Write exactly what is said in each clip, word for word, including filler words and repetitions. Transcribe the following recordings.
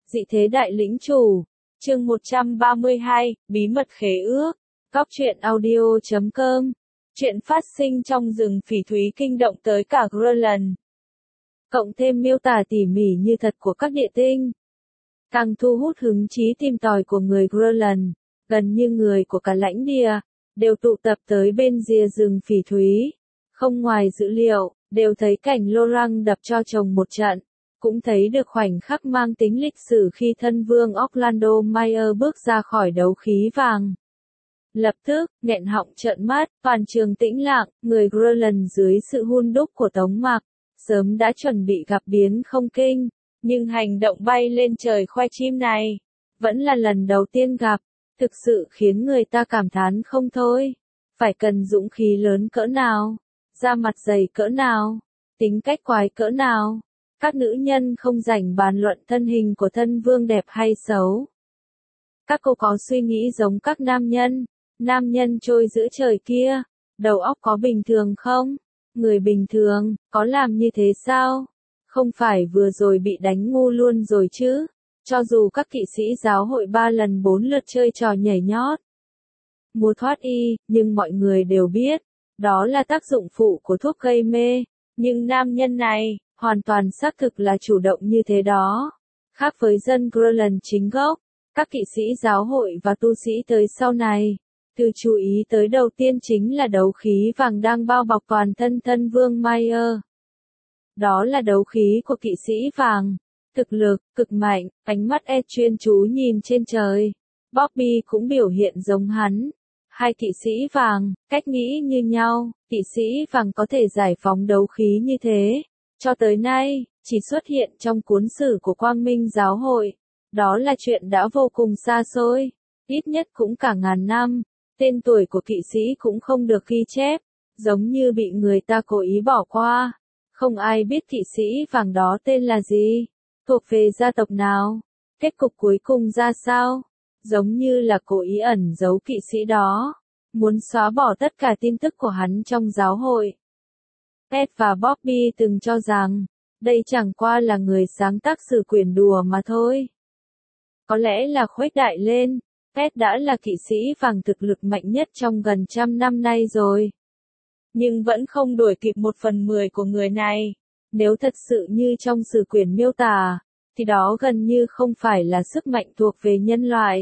Dị thế đại lĩnh chủ. Chương một trăm ba mươi hai, bí mật khế ước. Góc truyện audio chấm com. Chuyện phát sinh trong rừng phỉ thúy kinh động tới cả Greenland. Cộng thêm miêu tả tỉ mỉ như thật của các địa tinh, càng thu hút hứng chí tìm tòi của người Greenland, gần như người của cả lãnh địa, đều tụ tập tới bên rìa rừng phỉ thúy. Không ngoài dữ liệu, đều thấy cảnh Laurent đập cho chồng một trận, cũng thấy được khoảnh khắc mang tính lịch sử khi thân vương Orlando Mayer bước ra khỏi đấu khí vàng. Lập tức, nghẹn họng trợn mắt, toàn trường tĩnh lặng, người Greenland dưới sự hun đúc của Tống Mặc, sớm đã chuẩn bị gặp biến không kinh, nhưng hành động bay lên trời khoe chim này, vẫn là lần đầu tiên gặp, thực sự khiến người ta cảm thán không thôi. Phải cần dũng khí lớn cỡ nào, da mặt dày cỡ nào, tính cách quái cỡ nào. Các nữ nhân không rảnh bàn luận thân hình của thân vương đẹp hay xấu. Các cô có suy nghĩ giống các nam nhân, nam nhân trôi giữa trời kia, đầu óc có bình thường không? Người bình thường, có làm như thế sao? Không phải vừa rồi bị đánh ngu luôn rồi chứ? Cho dù các kỵ sĩ giáo hội ba lần bốn lượt chơi trò nhảy nhót, mua thoát y, nhưng mọi người đều biết, đó là tác dụng phụ của thuốc gây mê. Nhưng nam nhân này, hoàn toàn xác thực là chủ động như thế đó. Khác với dân Greenland chính gốc, các kỵ sĩ giáo hội và tu sĩ tới sau này, thứ chú ý tới đầu tiên chính là đấu khí vàng đang bao bọc toàn thân thân vương Mayer. Đó là đấu khí của kỵ sĩ vàng, thực lực, cực mạnh, ánh mắt Ed chuyên chú nhìn trên trời. Bobby cũng biểu hiện giống hắn. Hai kỵ sĩ vàng, cách nghĩ như nhau, kỵ sĩ vàng có thể giải phóng đấu khí như thế. Cho tới nay, chỉ xuất hiện trong cuốn sử của Quang Minh Giáo hội. Đó là chuyện đã vô cùng xa xôi, ít nhất cũng cả ngàn năm. Tên tuổi của kỵ sĩ cũng không được ghi chép, giống như bị người ta cố ý bỏ qua. Không ai biết kỵ sĩ vàng đó tên là gì, thuộc về gia tộc nào, kết cục cuối cùng ra sao. Giống như là cố ý ẩn giấu kỵ sĩ đó, muốn xóa bỏ tất cả tin tức của hắn trong giáo hội. Ed và Bobby từng cho rằng, đây chẳng qua là người sáng tác sử quyển đùa mà thôi. Có lẽ là khuếch đại lên, Ed đã là kỵ sĩ vàng thực lực mạnh nhất trong gần trăm năm nay rồi. Nhưng vẫn không đuổi kịp một phần mười của người này. Nếu thật sự như trong sử quyển miêu tả, thì đó gần như không phải là sức mạnh thuộc về nhân loại.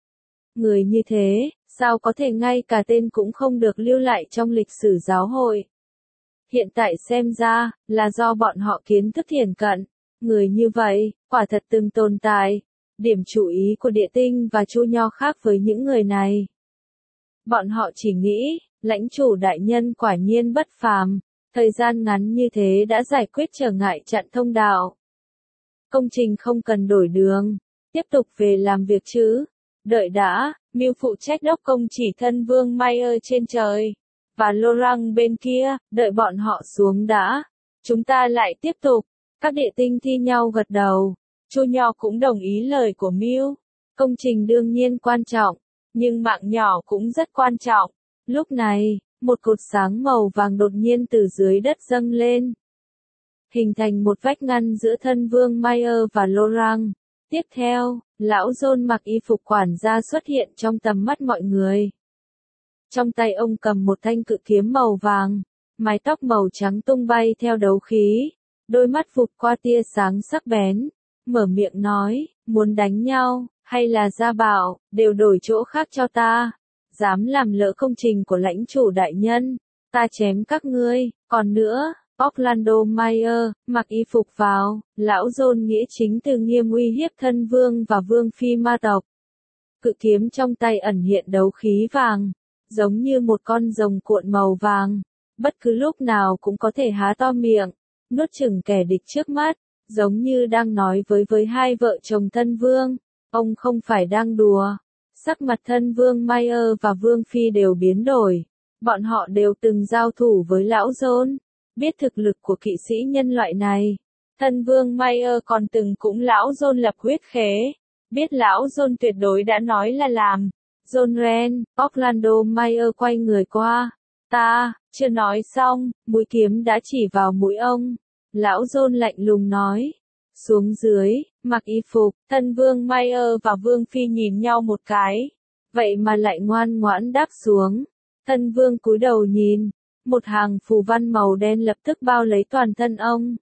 Người như thế, sao có thể ngay cả tên cũng không được lưu lại trong lịch sử giáo hội? Hiện tại xem ra, là do bọn họ kiến thức thiển cận. Người như vậy, quả thật từng tồn tại. Điểm chú ý của địa tinh và Chu Nho khác với những người này. Bọn họ chỉ nghĩ, lãnh chủ đại nhân quả nhiên bất phàm, thời gian ngắn như thế đã giải quyết trở ngại chặn thông đạo. Công trình không cần đổi đường, tiếp tục về làm việc chứ. Đợi đã, Mưu phụ trách đốc công chỉ thân vương Mayer trên trời. Và Laurent bên kia, đợi bọn họ xuống đã. Chúng ta lại tiếp tục. Các địa tinh thi nhau gật đầu. Chu Nho cũng đồng ý lời của Mưu. Công trình đương nhiên quan trọng, nhưng mạng nhỏ cũng rất quan trọng. Lúc này, một cột sáng màu vàng đột nhiên từ dưới đất dâng lên, hình thành một vách ngăn giữa thân vương Mayer và Laurent. Tiếp theo, lão John mặc y phục quản gia xuất hiện trong tầm mắt mọi người. Trong tay ông cầm một thanh cự kiếm màu vàng, mái tóc màu trắng tung bay theo đấu khí, đôi mắt vụt qua tia sáng sắc bén, mở miệng nói, muốn đánh nhau, hay là gia bảo, đều đổi chỗ khác cho ta. Dám làm lỡ công trình của lãnh chủ đại nhân, ta chém các ngươi. Còn nữa, Orlando Mayer, mặc y phục vào, lão John nghĩa chính từ nghiêm uy hiếp thân vương và vương phi ma tộc. Cự kiếm trong tay ẩn hiện đấu khí vàng, giống như một con rồng cuộn màu vàng, bất cứ lúc nào cũng có thể há to miệng, nuốt chửng kẻ địch trước mắt, giống như đang nói với với hai vợ chồng thân vương. Ông không phải đang đùa. Sắc mặt thân vương Mayer và vương phi đều biến đổi. Bọn họ đều từng giao thủ với lão John, biết thực lực của kỵ sĩ nhân loại này. Thân vương Mayer còn từng cũng lão John lập huyết khế, biết lão John tuyệt đối đã nói là làm. John Ren, Orlando Mayer quay người qua. Ta, chưa nói xong, mũi kiếm đã chỉ vào mũi ông. Lão John lạnh lùng nói. Xuống dưới, mặc y phục, thân vương Mayer và vương phi nhìn nhau một cái. Vậy mà lại ngoan ngoãn đáp xuống. Thân vương cúi đầu nhìn. Một hàng phù văn màu đen lập tức bao lấy toàn thân ông.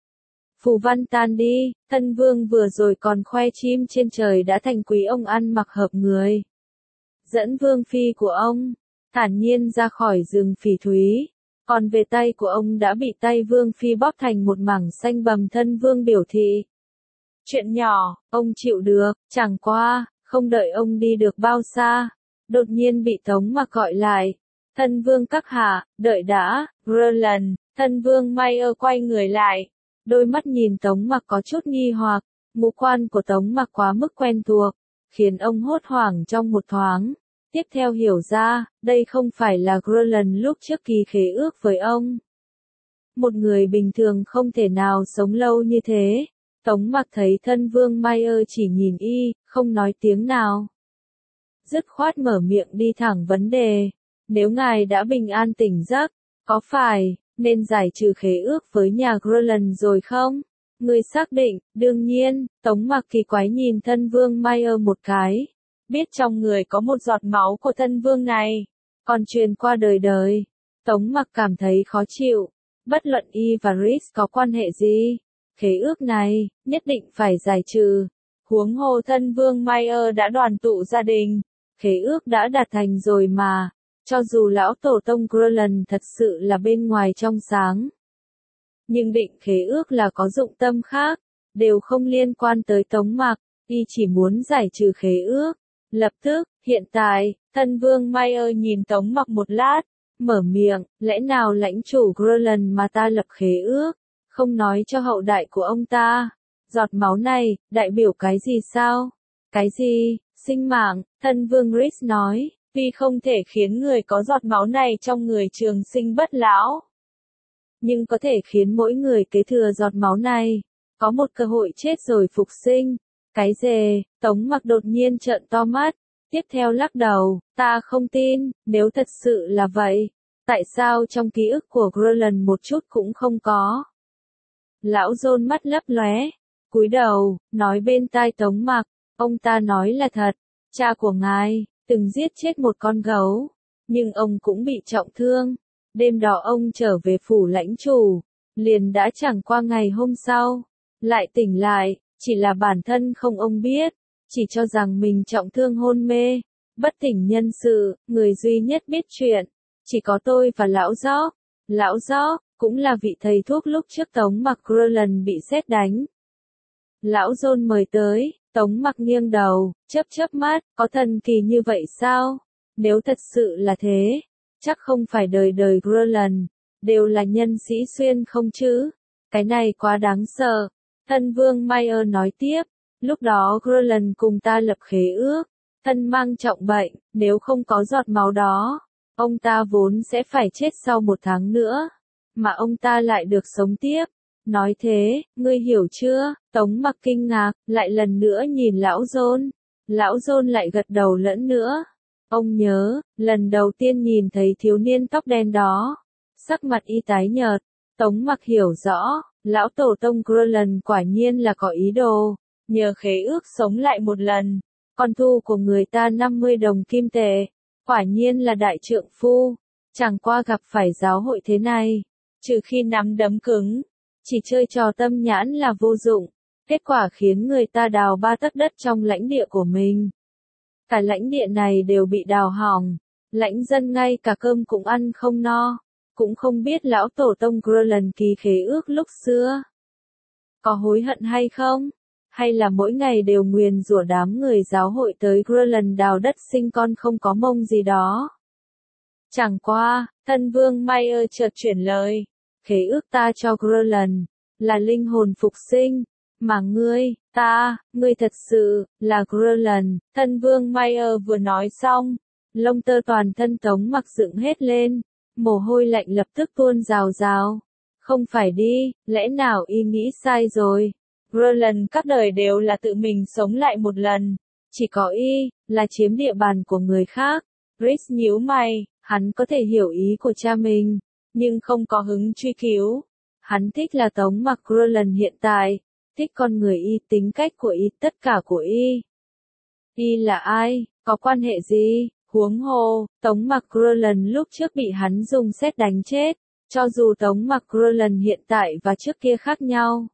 Phù văn tan đi, thân vương vừa rồi còn khoe chim trên trời đã thành quý ông ăn mặc hợp người. Dẫn vương phi của ông, thản nhiên ra khỏi rừng phỉ thúy. Còn về tay của ông đã bị tay vương phi bóp thành một mảng xanh bầm. Thân vương biểu thị. Chuyện nhỏ, ông chịu được, chẳng qua, không đợi ông đi được bao xa. Đột nhiên bị Tống Mặc gọi lại. Thân vương các hạ, đợi đã, Roland. Thân vương Mayer quay người lại. Đôi mắt nhìn Tống Mặc có chút nghi hoặc. Ngũ quan của Tống Mặc quá mức quen thuộc, khiến ông hốt hoảng trong một thoáng. Tiếp theo hiểu ra, đây không phải là Roland lúc trước ký khế ước với ông. Một người bình thường không thể nào sống lâu như thế. Tống Mặc thấy thân vương Mayer chỉ nhìn y, không nói tiếng nào. Dứt khoát mở miệng đi thẳng vấn đề. Nếu ngài đã bình an tỉnh giấc, có phải nên giải trừ khế ước với nhà Roland rồi không? Người xác định, đương nhiên. Tống Mặc kỳ quái nhìn thân vương Mayer một cái. Biết trong người có một giọt máu của thân vương này, còn truyền qua đời đời. Tống Mặc cảm thấy khó chịu. Bất luận y và Rhys có quan hệ gì, khế ước này, nhất định phải giải trừ. Huống hồ thân vương Mayer đã đoàn tụ gia đình. Khế ước đã đạt thành rồi mà. Cho dù lão tổ tông Roland thật sự là bên ngoài trong sáng. Nhưng định khế ước là có dụng tâm khác. Đều không liên quan tới Tống Mặc. Y chỉ muốn giải trừ khế ước. Lập tức, hiện tại, thân vương Mayer nhìn Tống Mặc một lát, mở miệng, lẽ nào lãnh chủ Roland mà ta lập khế ước, không nói cho hậu đại của ông ta. Giọt máu này, đại biểu cái gì sao? Cái gì? Sinh mạng, thân vương Rhys nói, vì không thể khiến người có giọt máu này trong người trường sinh bất lão. Nhưng có thể khiến mỗi người kế thừa giọt máu này, có một cơ hội chết rồi phục sinh. Cái gì? Tống Mặc đột nhiên trợn to mắt, tiếp theo lắc đầu, ta không tin, nếu thật sự là vậy, tại sao trong ký ức của Roland một chút cũng không có? Lão John mắt lấp lóe, cúi đầu, nói bên tai Tống Mặc, ông ta nói là thật, cha của ngài, từng giết chết một con gấu, nhưng ông cũng bị trọng thương. Đêm đó ông trở về phủ lãnh chủ, liền đã chẳng qua ngày hôm sau, lại tỉnh lại. Chỉ là bản thân không ông biết, chỉ cho rằng mình trọng thương hôn mê, bất tỉnh nhân sự, người duy nhất biết chuyện, chỉ có tôi và lão Gióc. Lão Gióc, cũng là vị thầy thuốc lúc trước Tống Mặc Roland bị sét đánh. Lão John mời tới, Tống Mặc nghiêng đầu, chớp chớp mắt, có thần kỳ như vậy sao? Nếu thật sự là thế, chắc không phải đời đời Roland, đều là nhân sĩ xuyên không chứ? Cái này quá đáng sợ. Thân vương Mayer nói tiếp, lúc đó Roland cùng ta lập khế ước, thân mang trọng bệnh, nếu không có giọt máu đó, ông ta vốn sẽ phải chết sau một tháng nữa, mà ông ta lại được sống tiếp. Nói thế, ngươi hiểu chưa? Tống Mặc kinh ngạc, lại lần nữa nhìn lão John. Lão John lại gật đầu lẫn nữa. Ông nhớ, lần đầu tiên nhìn thấy thiếu niên tóc đen đó, sắc mặt y tái nhợt. Tống Mặc hiểu rõ. Lão tổ tông Roland quả nhiên là có ý đồ, nhờ khế ước sống lại một lần, con thu của người ta năm mươi đồng kim tệ, quả nhiên là đại trượng phu, chẳng qua gặp phải giáo hội thế này, trừ khi nắm đấm cứng, chỉ chơi trò tâm nhãn là vô dụng, kết quả khiến người ta đào ba tấc đất trong lãnh địa của mình. Cả lãnh địa này đều bị đào hỏng, lãnh dân ngay cả cơm cũng ăn không no. Cũng không biết lão tổ tông Roland ký khế ước lúc xưa có hối hận hay không, hay là mỗi ngày đều nguyền rủa đám người giáo hội tới Roland đào đất sinh con không có mông gì đó. Chẳng qua, thân vương Mayer chợt chuyển lời, khế ước ta cho Roland là linh hồn phục sinh, mà ngươi, ta, ngươi thật sự là Roland. Thân vương Mayer vừa nói xong, lông tơ toàn thân Tống Mặc dựng hết lên. Mồ hôi lạnh lập tức tuôn rào rào. Không phải đi, lẽ nào y nghĩ sai rồi? Roland các đời đều là tự mình sống lại một lần. Chỉ có y, là chiếm địa bàn của người khác. Rhys nhíu mày, hắn có thể hiểu ý của cha mình, nhưng không có hứng truy cứu. Hắn thích là Tống Mặc Roland hiện tại. thích con người y, tính cách của y, tất cả của y. Y là ai, có quan hệ gì, huống hồ, Tống McClellan lúc trước bị hắn dùng sét đánh chết, cho dù Tống McClellan hiện tại và trước kia khác nhau.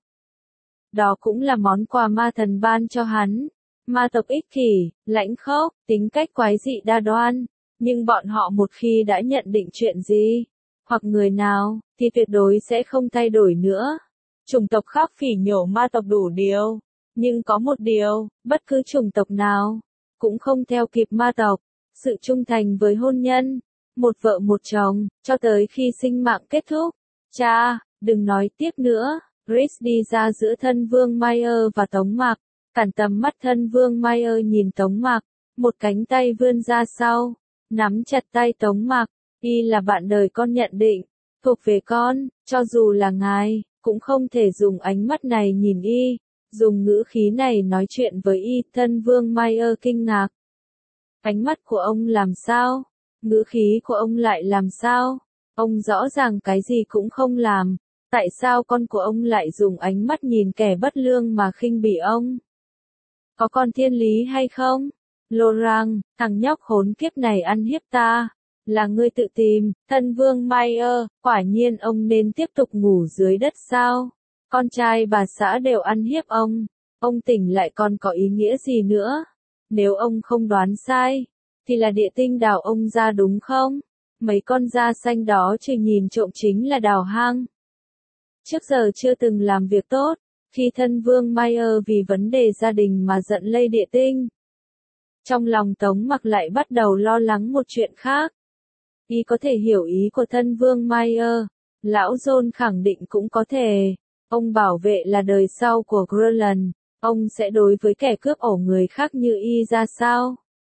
Đó cũng là món quà ma thần ban cho hắn. Ma tộc ích kỷ, lãnh khốc, tính cách quái dị đa đoan, nhưng bọn họ một khi đã nhận định chuyện gì, hoặc người nào, thì tuyệt đối sẽ không thay đổi nữa. Chủng tộc khác phỉ nhổ ma tộc đủ điều, nhưng có một điều, bất cứ chủng tộc nào, cũng không theo kịp ma tộc, sự trung thành với hôn nhân, một vợ một chồng, cho tới khi sinh mạng kết thúc. Cha, đừng nói tiếp nữa, Rhys đi ra giữa thân Vương Mayer và Tống Mặc, cản tầm mắt thân Vương Mayer nhìn Tống Mặc, một cánh tay vươn ra sau, nắm chặt tay Tống Mặc, y là bạn đời con nhận định, thuộc về con, cho dù là ngài, cũng không thể dùng ánh mắt này nhìn y, dùng ngữ khí này nói chuyện với y, thân Vương Mayer kinh ngạc. Ánh mắt của ông làm sao? Ngữ khí của ông lại làm sao? Ông rõ ràng cái gì cũng không làm, tại sao con của ông lại dùng ánh mắt nhìn kẻ bất lương mà khinh bỉ ông? Có con thiên lý hay không? Laurent, thằng nhóc khốn kiếp này ăn hiếp ta, là ngươi tự tìm, thân Vương Mayer, quả nhiên ông nên tiếp tục ngủ dưới đất sao? Con trai bà xã đều ăn hiếp ông, ông tỉnh lại còn có ý nghĩa gì nữa? Nếu ông không đoán sai, thì là địa tinh đào ông ra đúng không? Mấy con da xanh đó chỉ nhìn trộm chính là đào hang. Trước giờ chưa từng làm việc tốt, khi thân Vương Mayer vì vấn đề gia đình mà giận lây địa tinh. Trong lòng Tống Mặc lại bắt đầu lo lắng một chuyện khác. Y có thể hiểu ý của thân Vương Mayer, lão John khẳng định cũng có thể. Ông bảo vệ là đời sau của Grellan, ông sẽ đối với kẻ cướp ổ người khác như y ra sao?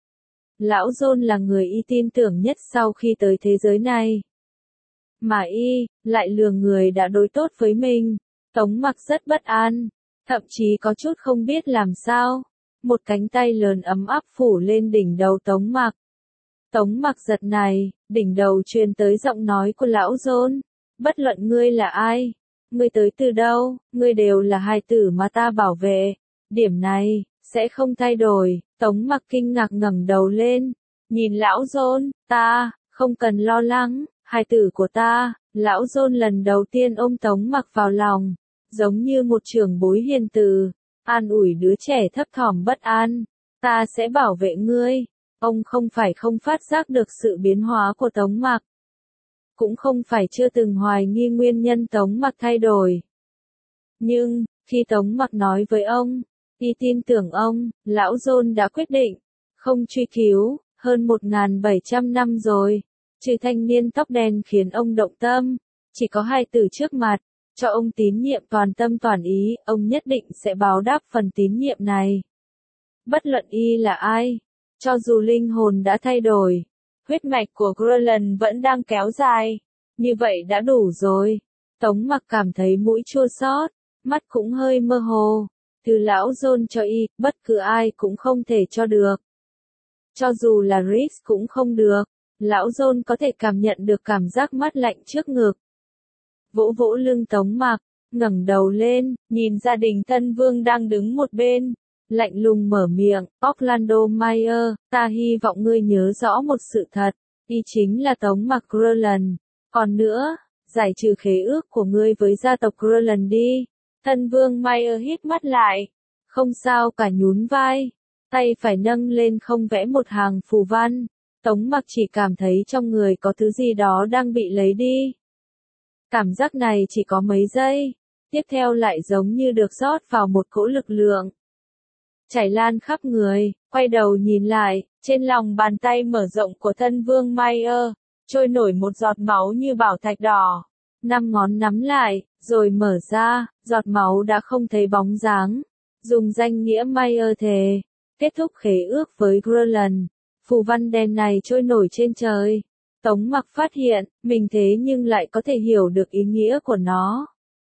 Lão John là người y tin tưởng nhất sau khi tới thế giới này. Mà y, lại lừa người đã đối tốt với mình. Tống Mặc rất bất an, thậm chí có chút không biết làm sao. Một cánh tay lớn ấm áp phủ lên đỉnh đầu Tống Mặc. Tống Mặc giật này, đỉnh đầu truyền tới giọng nói của lão John. Bất luận ngươi là ai, ngươi tới từ đâu, ngươi đều là hài tử mà ta bảo vệ. Điểm này, sẽ không thay đổi. Tống Mặc kinh ngạc ngẩng đầu lên, nhìn lão John, ta, không cần lo lắng, hài tử của ta. Lão John lần đầu tiên ôm Tống Mặc vào lòng, giống như một trưởng bối hiền từ, an ủi đứa trẻ thấp thỏm bất an. Ta sẽ bảo vệ ngươi. Ông không phải không phát giác được sự biến hóa của Tống Mặc, cũng không phải chưa từng hoài nghi nguyên nhân Tống Mặc thay đổi. Nhưng, khi Tống Mặc nói với ông, y tin tưởng ông, lão John đã quyết định, không truy cứu, hơn một nghìn bảy trăm năm rồi, trừ thanh niên tóc đen khiến ông động tâm, chỉ có hai từ trước mặt, cho ông tín nhiệm toàn tâm toàn ý, ông nhất định sẽ báo đáp phần tín nhiệm này. Bất luận y là ai, cho dù linh hồn đã thay đổi, huyết mạch của Grellan vẫn đang kéo dài, như vậy đã đủ rồi. Tống Mặc cảm thấy mũi chua xót, mắt cũng hơi mơ hồ. Từ lão John cho y, bất cứ ai cũng không thể cho được. Cho dù là Rhys cũng không được. Lão John có thể cảm nhận được cảm giác mát lạnh trước ngực. Vỗ vỗ lưng Tống Mặc, ngẩng đầu lên, nhìn gia đình thân Vương đang đứng một bên. Lạnh lùng mở miệng, Orlando Mayer, ta hy vọng ngươi nhớ rõ một sự thật, y chính là Tống Mặc Grellan. Còn nữa, giải trừ khế ước của ngươi với gia tộc Grellan đi. Thân Vương Mayer hít mắt lại, không sao cả nhún vai, tay phải nâng lên không vẽ một hàng phù văn. Tống Mặc chỉ cảm thấy trong người có thứ gì đó đang bị lấy đi. Cảm giác này chỉ có mấy giây, tiếp theo lại giống như được rót vào một cỗ lực lượng. Chảy lan khắp người, quay đầu nhìn lại, trên lòng bàn tay mở rộng của thân Vương Mayer, trôi nổi một giọt máu như bảo thạch đỏ. Năm ngón nắm lại, rồi mở ra, giọt máu đã không thấy bóng dáng. Dùng danh nghĩa Mayer thề, kết thúc khế ước với Grellan. Phù văn đen này trôi nổi trên trời. Tống Mặc phát hiện, mình thế nhưng lại có thể hiểu được ý nghĩa của nó.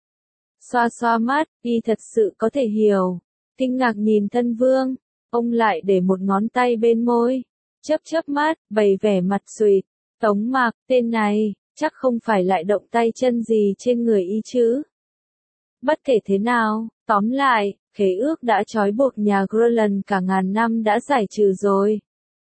Xoa xoa mắt, y thật sự có thể hiểu. Kinh ngạc nhìn thân Vương, ông lại để một ngón tay bên môi, chớp chớp mắt, bày vẻ mặt sụt. Tống Mặc, tên này, chắc không phải lại động tay chân gì trên người y chứ? Bất kể thế nào, tóm lại, khế ước đã trói buộc nhà Groenland cả ngàn năm đã giải trừ rồi.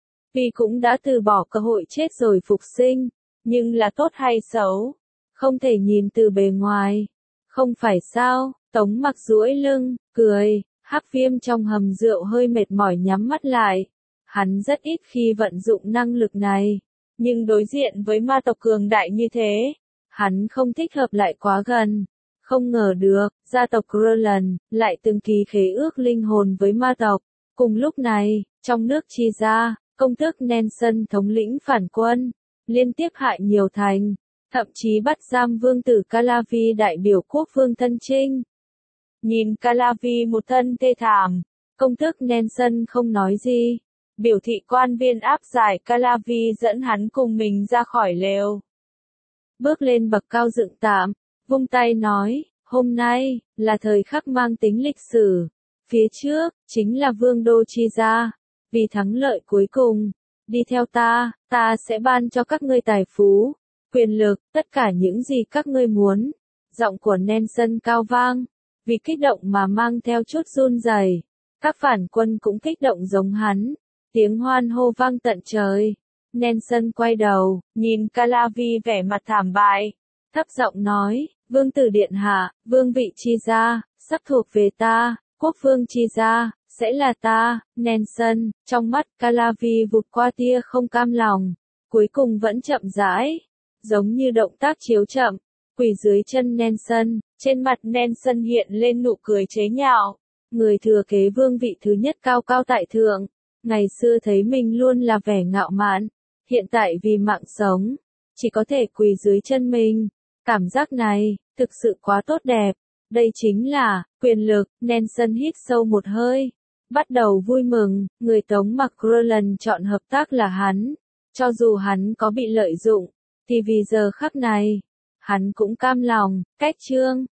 Vì cũng đã từ bỏ cơ hội chết rồi phục sinh, nhưng là tốt hay xấu, không thể nhìn từ bề ngoài. Không phải sao, Tống Mặc duỗi lưng, cười, Hắc Viêm trong hầm rượu hơi mệt mỏi nhắm mắt lại. Hắn rất ít khi vận dụng năng lực này, nhưng đối diện với ma tộc cường đại như thế, hắn không thích hợp lại quá gần. Không ngờ được, gia tộc Groenland lại từng ký khế ước linh hồn với ma tộc. Cùng lúc này, trong nước Chi gia, công tước Nelson thống lĩnh phản quân, liên tiếp hại nhiều thành, thậm chí bắt giam vương tử Calavi đại biểu quốc vương thân chinh. Nhìn Calavi một thân thê thảm, công tước Nelson không nói gì, biểu thị quan viên áp giải Calavi dẫn hắn cùng mình ra khỏi lều. Bước lên bậc cao dựng tạm, vung tay nói, hôm nay, là thời khắc mang tính lịch sử. Phía trước, chính là vương đô Chi gia. Vì thắng lợi cuối cùng, đi theo ta, ta sẽ ban cho các ngươi tài phú, quyền lực, tất cả những gì các ngươi muốn. Giọng của Nelson cao vang, vì kích động mà mang theo chút run rẩy. Các phản quân cũng kích động giống hắn, tiếng hoan hô vang tận trời. Nelson quay đầu, nhìn Calavi vẻ mặt thảm bại, thấp giọng nói, vương tử điện hạ, vương vị Chi gia, sắp thuộc về ta, quốc vương Chi gia, sẽ là ta. Nelson, trong mắt Calavi vụt qua tia không cam lòng, cuối cùng vẫn chậm rãi, giống như động tác chiếu chậm, quỳ dưới chân Nelson, trên mặt Nelson hiện lên nụ cười chế nhạo. Người thừa kế vương vị thứ nhất cao cao tại thượng, ngày xưa thấy mình luôn là vẻ ngạo mạn, hiện tại vì mạng sống, chỉ có thể quỳ dưới chân mình. Cảm giác này, thực sự quá tốt đẹp. Đây chính là, quyền lực. Nelson hít sâu một hơi, bắt đầu vui mừng, người Tống Mặc Groenland chọn hợp tác là hắn. Cho dù hắn có bị lợi dụng, thì vì giờ khắc này, hắn cũng cam lòng. Cách chương